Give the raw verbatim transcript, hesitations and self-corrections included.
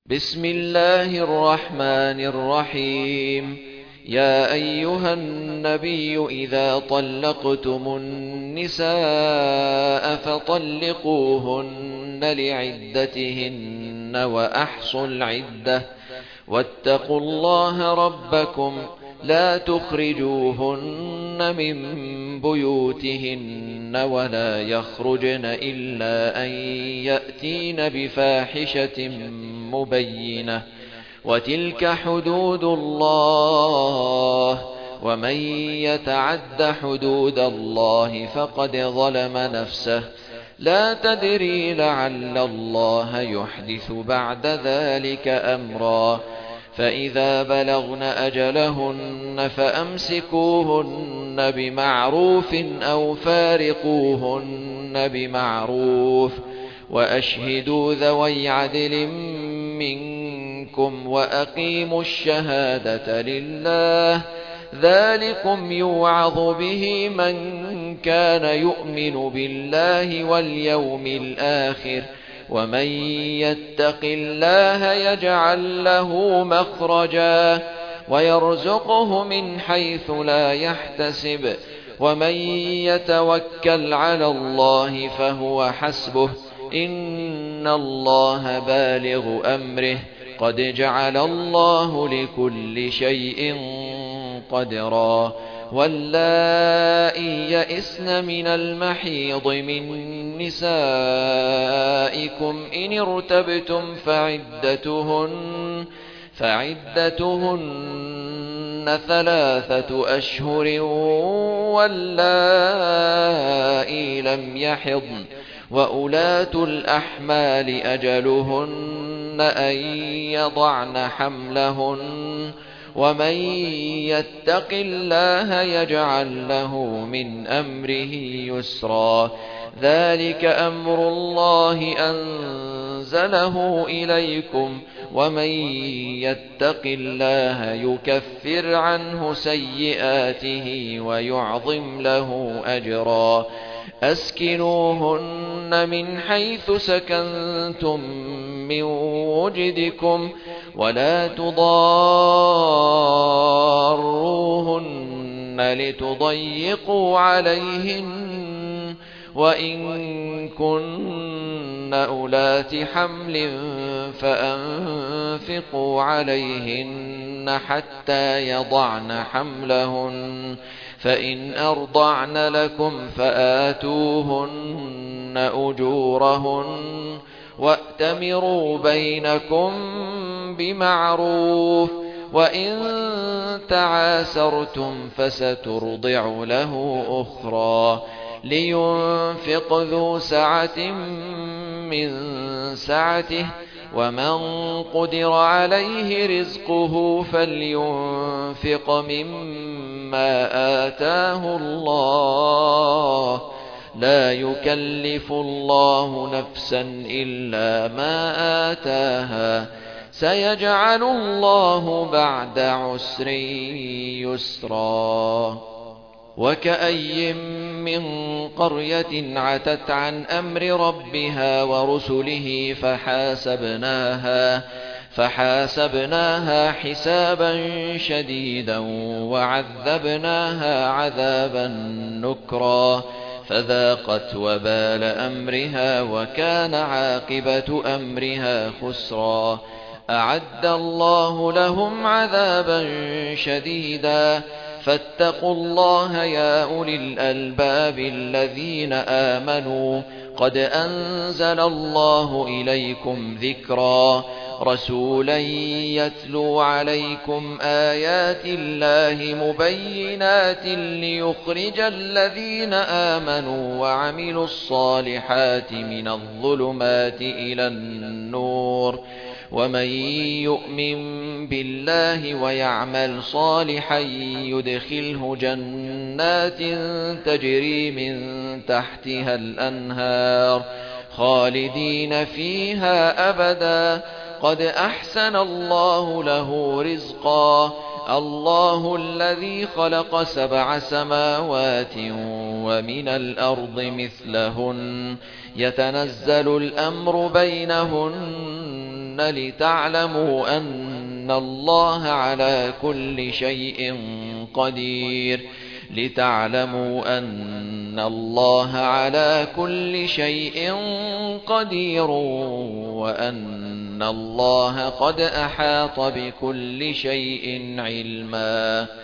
بسم الله الرحمن الرحيم. يا أيها النبي إذا طلقتم النساء فطلقوهن لعدتهن وأحصوا العدة واتقوا الله ربكم لا تخرجوهن من بيوتهن ولا يخرجن إلا أن يأتين بفاحشة مبينة وتلك حدود الله ومن يتعد حدود الله فقد ظلم نفسه لا تدري لعل الله يحدث بعد ذلك أمرا فإذا بلغن أجلهن فأمسكوهن بمعروف أو فارقوهن بمعروف وأشهدوا ذوي عدل منكم وأقيموا الشهادة لله ذلكم يوعظ به من كان يؤمن بالله واليوم الآخر ومن يتق الله يجعل له مخرجا ويرزقه من حيث لا يحتسب ومن يتوكل على الله فهو حسبه إن الله بالغ أمره قد جعل الله لكل شيء قدرا واللائي يئسن من المحيض من نسائكم إن ارتبتم فعدتهن فعدتهن ثلاثة أشهر واللائي لم يحضن وأولاة الأحمال أجلهن أن يضعن حملهن ومن يتق الله يجعل له من أمره يسرا ذلك أمر الله أنزله إليكم ومن يتق الله يكفر عنه سيئاته ويعظم له أجرا أسكنوهن من حيث سكنتم من وجدكم ولا تضاروهن لتضيقوا عليهن وإن كن أولات حمل فأنفقوا عليهن حتى يضعن حملهن فإن أرضعن لكم فآتوهن أجورهن وأتمروا بينكم بمعروف وإن تعاسرتم فسترضع له أخرى لينفق ذو سعة من سعته ومن قدر عليه رزقه فلينفق مما آتاه الله لا يكلف الله نفسا إلا ما آتاها سيجعل الله بعد عسر يسرا وكأي من قرية عتت عن أمر ربها ورسله فحاسبناها فحاسبناها حسابا شديدا وعذبناها عذابا نكرا فذاقت وبال أمرها وكان عاقبة أمرها خسرا أعد الله لهم عذابا شديدا فاتقوا الله يا أولي الألباب الذين آمنوا قد أنزل الله إليكم ذكرا رسولا يتلو عليكم آيات الله مبينات ليخرج الذين آمنوا وعملوا الصالحات من الظلمات إلى النور ومن يؤمن بالله ويعمل صالحا يدخله جنات تجري من تحتها الأنهار خالدين فيها أبدا قد أحسن الله له رزقا الله الذي خلق سبع سماوات ومن الأرض مثلهن يتنزل الأمر بينهن لتعلموا أن الله على كل شيء قدير لتعلموا أن الله على كل شيء قدير وأن الله قد أحاط بكل شيء علما